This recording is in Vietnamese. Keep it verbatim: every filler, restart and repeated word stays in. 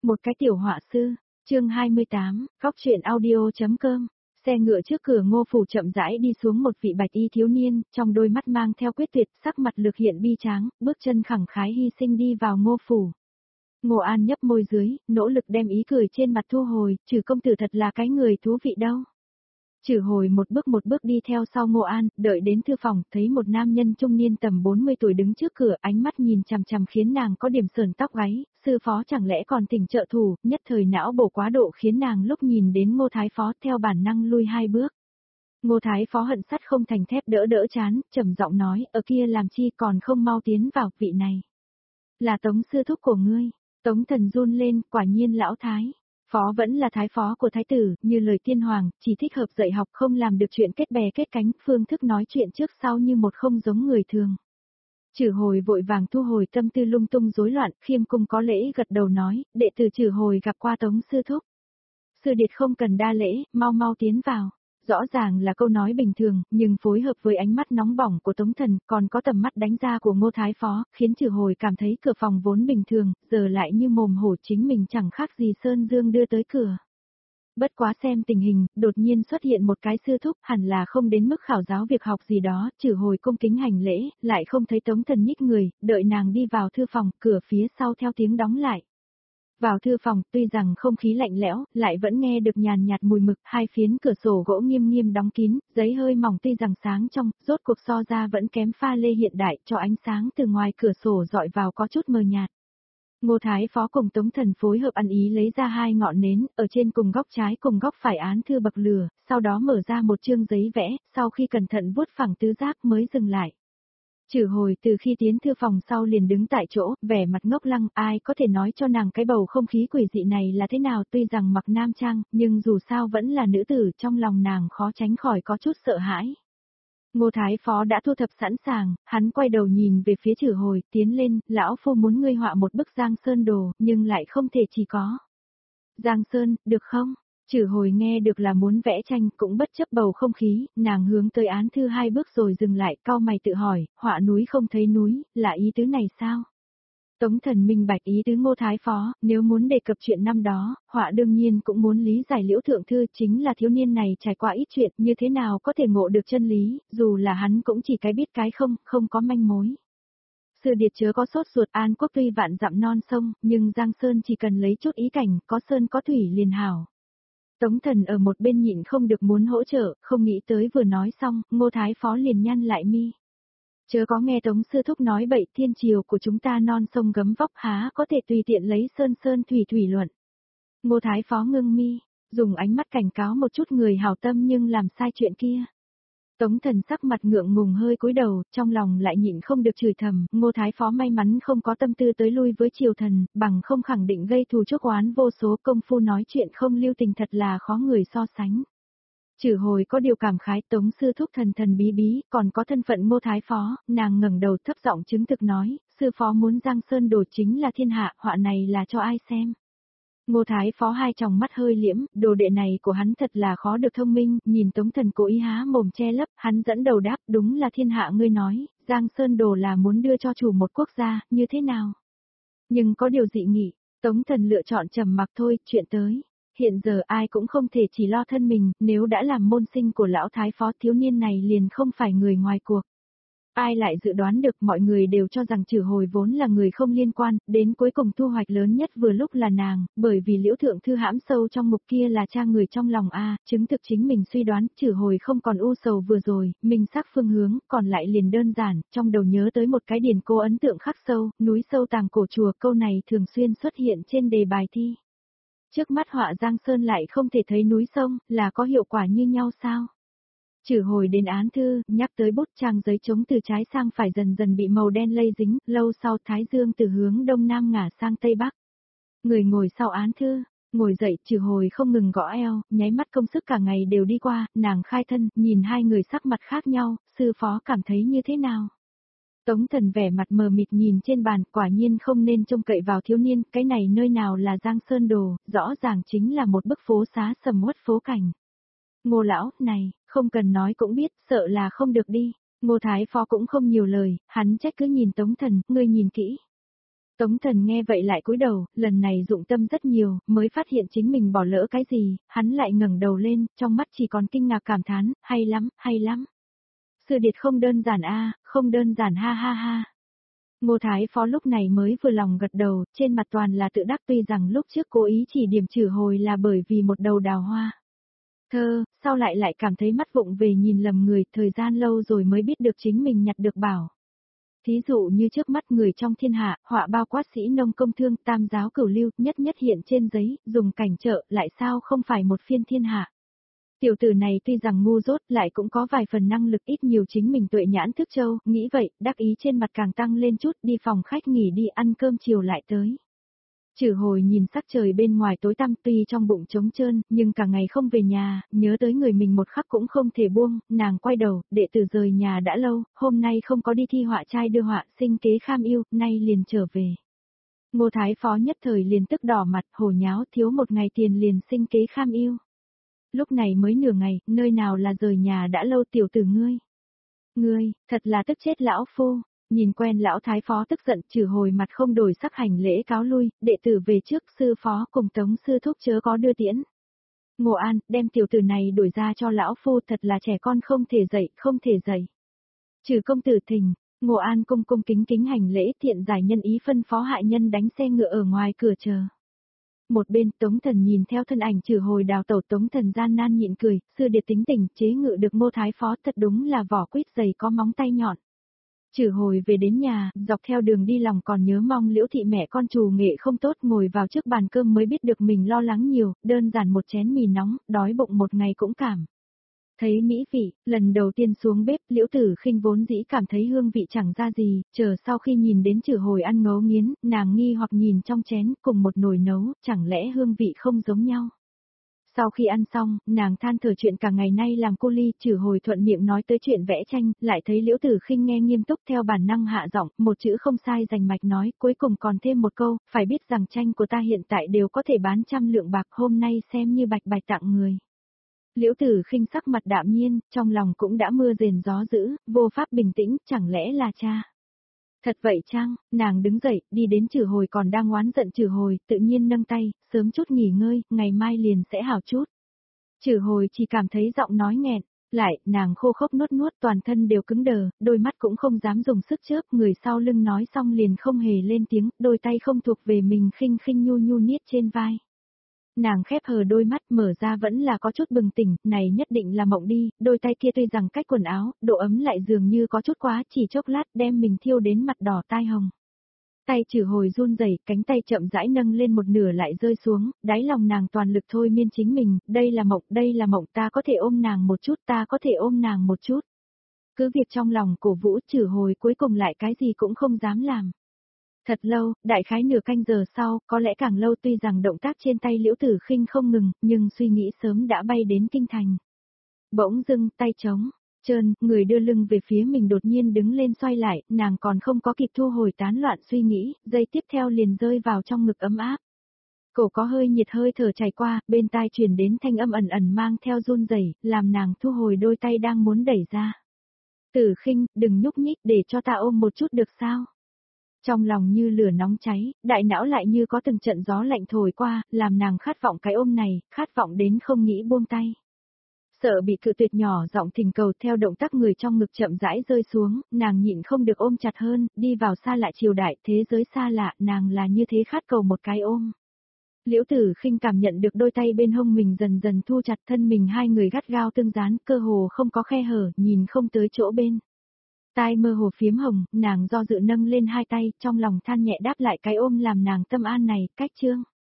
Một cái tiểu họa sư, chương hai mươi tám, góc truyện audio.com. Xe ngựa trước cửa Ngô phủ chậm rãi đi xuống một vị bạch y thiếu niên, trong đôi mắt mang theo quyết tuyệt, sắc mặt lược hiện bi tráng, bước chân khẳng khái hy sinh đi vào Ngô phủ. Ngô An nhấp môi dưới, nỗ lực đem ý cười trên mặt thu hồi, Trừ công tử thật là cái người thú vị đâu. Trừ hồi một bước một bước đi theo sau Ngô An, đợi đến thư phòng, thấy một nam nhân trung niên tầm bốn mươi tuổi đứng trước cửa, ánh mắt nhìn chằm chằm khiến nàng có điểm sờn tóc gáy, sư phó chẳng lẽ còn tỉnh trợ thủ, nhất thời não bổ quá độ khiến nàng lúc nhìn đến Ngô Thái Phó theo bản năng lui hai bước. Ngô Thái Phó hận sắt không thành thép đỡ đỡ chán, trầm giọng nói, ở kia làm chi còn không mau tiến vào, vị này. Là Tống sư thúc của ngươi. Tống Thần run lên, quả nhiên lão Thái. Phó vẫn là thái phó của thái tử, như lời tiên hoàng, chỉ thích hợp dạy học không làm được chuyện kết bè kết cánh, phương thức nói chuyện trước sau như một không giống người thường. Trừ hồi vội vàng thu hồi tâm tư lung tung rối loạn, khiêm cung có lễ gật đầu nói, đệ tử trừ hồi gặp qua Tống sư thúc. Sư điệt không cần đa lễ, mau mau tiến vào. Rõ ràng là câu nói bình thường, nhưng phối hợp với ánh mắt nóng bỏng của Tống Thần, còn có tầm mắt đánh ra của Ngô Thái Phó, khiến Trừ hồi cảm thấy cửa phòng vốn bình thường, giờ lại như mồm hổ chính mình chẳng khác gì Sơn Dương đưa tới cửa. Bất quá xem tình hình, đột nhiên xuất hiện một cái sư thúc, hẳn là không đến mức khảo giáo việc học gì đó, Trừ hồi cung kính hành lễ, lại không thấy Tống Thần nhích người, đợi nàng đi vào thư phòng, cửa phía sau theo tiếng đóng lại. Vào thư phòng, tuy rằng không khí lạnh lẽo, lại vẫn nghe được nhàn nhạt mùi mực, hai phiến cửa sổ gỗ nghiêm nghiêm đóng kín, giấy hơi mỏng tuy rằng sáng trong, rốt cuộc so ra vẫn kém pha lê hiện đại, cho ánh sáng từ ngoài cửa sổ dọi vào có chút mờ nhạt. Ngô Thái Phó cùng Tống Thần phối hợp ăn ý lấy ra hai ngọn nến, ở trên cùng góc trái cùng góc phải án thư bậc lửa, sau đó mở ra một chương giấy vẽ, sau khi cẩn thận vuốt phẳng tứ giác mới dừng lại. Trừ hồi từ khi tiến thư phòng sau liền đứng tại chỗ, vẻ mặt ngốc lăng, ai có thể nói cho nàng cái bầu không khí quỷ dị này là thế nào, tuy rằng mặc nam trang, nhưng dù sao vẫn là nữ tử, trong lòng nàng khó tránh khỏi có chút sợ hãi. Ngô Thái Phó đã thu thập sẵn sàng, hắn quay đầu nhìn về phía Trừ hồi, tiến lên, lão phu muốn ngươi họa một bức Giang Sơn đồ, nhưng lại không thể chỉ có. Giang Sơn, được không? Trừ hồi nghe được là muốn vẽ tranh, cũng bất chấp bầu không khí, nàng hướng tới án thư hai bước rồi dừng lại, cau mày tự hỏi, họa núi không thấy núi, là ý tứ này sao? Tống Thần minh bạch ý tứ Ngô Thái Phó, nếu muốn đề cập chuyện năm đó, họa đương nhiên cũng muốn lý giải Liễu Thượng Thư, chính là thiếu niên này trải qua ít chuyện, như thế nào có thể ngộ được chân lý, dù là hắn cũng chỉ cái biết cái không, không có manh mối. Sư điệt chớ có sốt ruột, An Quốc tuy vạn dặm non sông, nhưng Giang Sơn chỉ cần lấy chút ý cảnh, có sơn có thủy liền hảo. Tống Thần ở một bên nhịn không được muốn hỗ trợ, không nghĩ tới vừa nói xong, Ngô Thái Phó liền nhăn lại mi. Chớ có nghe Tống sư thúc nói bậy, thiên triều của chúng ta non sông gấm vóc há có thể tùy tiện lấy sơn sơn thủy thủy luận. Ngô Thái Phó ngưng mi, dùng ánh mắt cảnh cáo một chút người hảo tâm nhưng làm sai chuyện kia. Tống Thần sắc mặt ngượng ngùng hơi cúi đầu, trong lòng lại nhịn không được chửi thầm, Ngô Thái Phó may mắn không có tâm tư tới lui với triều thần, bằng không khẳng định gây thù chuốc oán vô số, công phu nói chuyện không lưu tình thật là khó người so sánh. Trừ hồi có điều cảm khái, Tống sư thúc thần thần bí bí, còn có thân phận Ngô Thái Phó, nàng ngẩng đầu thấp giọng chứng thực nói, sư phó muốn Giang Sơn đồ chính là thiên hạ, họa này là cho ai xem. Ngô Thái Phó hai tròng mắt hơi liễm, đồ đệ này của hắn thật là khó được thông minh, nhìn Tống Thần cố ý há mồm che lấp, hắn dẫn đầu đáp, đúng là thiên hạ ngươi nói, Giang Sơn đồ là muốn đưa cho chủ một quốc gia, như thế nào? Nhưng có điều dị nghị, Tống Thần lựa chọn trầm mặc thôi, chuyện tới. Hiện giờ ai cũng không thể chỉ lo thân mình, nếu đã làm môn sinh của lão Thái Phó, thiếu niên này liền không phải người ngoài cuộc. Ai lại dự đoán được, mọi người đều cho rằng Trừ hồi vốn là người không liên quan, đến cuối cùng thu hoạch lớn nhất vừa lúc là nàng, bởi vì Liễu Thượng Thư hãm sâu trong ngục kia là cha người trong lòng a, chứng thực chính mình suy đoán, Trừ hồi không còn u sầu vừa rồi, mình xác phương hướng, còn lại liền đơn giản, trong đầu nhớ tới một cái điển cô ấn tượng khắc sâu, núi sâu tàng cổ chùa, câu này thường xuyên xuất hiện trên đề bài thi. Trước mắt họa Giang Sơn lại không thể thấy núi sông, là có hiệu quả như nhau sao? Trừ hồi đến án thư, nhắc tới bút trang giấy trống từ trái sang phải dần dần bị màu đen lây dính, lâu sau thái dương từ hướng đông nam ngả sang tây bắc. Người ngồi sau án thư, ngồi dậy, Trừ hồi không ngừng gõ eo, nháy mắt công sức cả ngày đều đi qua, nàng khai thân, nhìn hai người sắc mặt khác nhau, sư phó cảm thấy như thế nào? Tống Thần vẻ mặt mờ mịt nhìn trên bàn, quả nhiên không nên trông cậy vào thiếu niên, cái này nơi nào là Giang Sơn đồ, rõ ràng chính là một bức phố xá sầm uất phố cảnh. Ngô lão, này, không cần nói cũng biết, sợ là không được đi. Ngô Thái Phó cũng không nhiều lời, hắn trách cứ nhìn Tống Thần, ngươi nhìn kỹ. Tống Thần nghe vậy lại cúi đầu, lần này dụng tâm rất nhiều, mới phát hiện chính mình bỏ lỡ cái gì, hắn lại ngẩng đầu lên, trong mắt chỉ còn kinh ngạc cảm thán, hay lắm, hay lắm. Sư điệt không đơn giản a, không đơn giản ha ha ha. Ngô Thái Phó lúc này mới vừa lòng gật đầu, trên mặt toàn là tự đắc tuy rằng lúc trước cố ý chỉ điểm trừ hồi là bởi vì một đầu đào hoa. Thơ, sau lại lại cảm thấy mắt vụng về nhìn lầm người, thời gian lâu rồi mới biết được chính mình nhặt được bảo. Thí dụ như trước mắt người trong thiên hạ, họa bao quát sĩ nông công thương tam giáo cửu lưu, nhất nhất hiện trên giấy, dùng cảnh trợ, lại sao không phải một phiên thiên hạ. Tiểu tử này tuy rằng ngu dốt lại cũng có vài phần năng lực ít nhiều chính mình tuệ nhãn thức châu, nghĩ vậy, đắc ý trên mặt càng tăng lên chút đi phòng khách nghỉ đi ăn cơm chiều lại tới. Trừ hồi nhìn sắc trời bên ngoài tối tăm tuy trong bụng trống trơn, nhưng cả ngày không về nhà, nhớ tới người mình một khắc cũng không thể buông, nàng quay đầu, đệ tử rời nhà đã lâu, hôm nay không có đi thi họa trai đưa họa sinh kế kham yêu, nay liền trở về. Ngô Thái Phó nhất thời liền tức đỏ mặt, hồ nháo thiếu một ngày tiền liền sinh kế kham yêu. Lúc này mới nửa ngày, nơi nào là rời nhà đã lâu tiểu tử ngươi. Ngươi, thật là tức chết lão phu. Nhìn quen lão thái phó tức giận, trừ hồi mặt không đổi sắc hành lễ cáo lui, đệ tử về trước sư phó cùng tống sư thúc chớ có đưa tiễn. Ngô An, đem tiểu tử này đổi ra cho lão phu, thật là trẻ con không thể dạy, không thể dạy. Trừ công tử thình, Ngô An cung cung kính kính hành lễ thiện giải nhân ý phân phó hại nhân đánh xe ngựa ở ngoài cửa chờ. Một bên Tống Thần nhìn theo thân ảnh trừ hồi đào tẩu, Tống Thần gian nan nhịn cười, sư điệt tính tình chế ngự được Ngô Thái Phó thật đúng là vỏ quýt dày có móng tay nhọn. Trừ hồi về đến nhà, dọc theo đường đi lòng còn nhớ mong Liễu thị mẹ con trù nghệ không tốt, ngồi vào trước bàn cơm mới biết được mình lo lắng nhiều, đơn giản một chén mì nóng, đói bụng một ngày cũng cảm. Thấy mỹ vị, lần đầu tiên xuống bếp, Liễu Tử Khinh vốn dĩ cảm thấy hương vị chẳng ra gì, chờ sau khi nhìn đến trừ hồi ăn ngấu nghiến, nàng nghi hoặc nhìn trong chén cùng một nồi nấu, chẳng lẽ hương vị không giống nhau. Sau khi ăn xong, nàng than thở chuyện cả ngày nay làm cô ly, trừ hồi thuận miệng nói tới chuyện vẽ tranh, lại thấy Liễu Tử Khinh nghe nghiêm túc theo bản năng hạ giọng, một chữ không sai rành mạch nói, cuối cùng còn thêm một câu, phải biết rằng tranh của ta hiện tại đều có thể bán trăm lượng bạc, hôm nay xem như bạch bạch tặng người. Liễu Tử Khinh sắc mặt đạm nhiên, trong lòng cũng đã mưa rền gió dữ, vô pháp bình tĩnh, chẳng lẽ là cha. Thật vậy chăng, nàng đứng dậy, đi đến trừ hồi còn đang oán giận trừ hồi, tự nhiên nâng tay, sớm chút nghỉ ngơi, ngày mai liền sẽ hảo chút. Trừ hồi chỉ cảm thấy giọng nói nghẹn, lại, nàng khô khốc nuốt nuốt toàn thân đều cứng đờ, đôi mắt cũng không dám dùng sức chớp, người sau lưng nói xong liền không hề lên tiếng, đôi tay không thuộc về mình khinh khinh nhu nhu niết trên vai. Nàng khép hờ đôi mắt mở ra vẫn là có chút bừng tỉnh, này nhất định là mộng đi, đôi tay kia tuy rằng cách quần áo, độ ấm lại dường như có chút quá, chỉ chốc lát đem mình thiêu đến mặt đỏ tai hồng. Tay trừ hồi run rẩy, cánh tay chậm rãi nâng lên một nửa lại rơi xuống, đáy lòng nàng toàn lực thôi miên chính mình, đây là mộng, đây là mộng, ta có thể ôm nàng một chút, ta có thể ôm nàng một chút. Cứ việc trong lòng cổ vũ trừ hồi cuối cùng lại cái gì cũng không dám làm. Thật lâu, đại khái nửa canh giờ sau, có lẽ càng lâu tuy rằng động tác trên tay Liễu Tử Khinh không ngừng, nhưng suy nghĩ sớm đã bay đến kinh thành. Bỗng dưng, tay trống, trơn, người đưa lưng về phía mình đột nhiên đứng lên xoay lại, nàng còn không có kịp thu hồi tán loạn suy nghĩ, giây tiếp theo liền rơi vào trong ngực ấm áp. Cổ có hơi nhiệt hơi thở chảy qua, bên tai truyền đến thanh âm ẩn ẩn mang theo run rẩy, làm nàng thu hồi đôi tay đang muốn đẩy ra. Tử Khinh, đừng nhúc nhích để cho ta ôm một chút được sao? Trong lòng như lửa nóng cháy, đại não lại như có từng trận gió lạnh thổi qua, làm nàng khát vọng cái ôm này, khát vọng đến không nghĩ buông tay. Sợ bị cự tuyệt nhỏ giọng thỉnh cầu theo động tác người trong ngực chậm rãi rơi xuống, nàng nhịn không được ôm chặt hơn, đi vào xa lạ triều đại, thế giới xa lạ, nàng là như thế khát cầu một cái ôm. Liễu Tử Khinh cảm nhận được đôi tay bên hông mình dần dần thu chặt, thân mình hai người gắt gao tương dán, cơ hồ không có khe hở, nhìn không tới chỗ bên. Tai mơ hồ phiếm hồng, nàng do dự nâng lên hai tay, trong lòng than nhẹ đáp lại cái ôm làm nàng tâm an này, cách chương.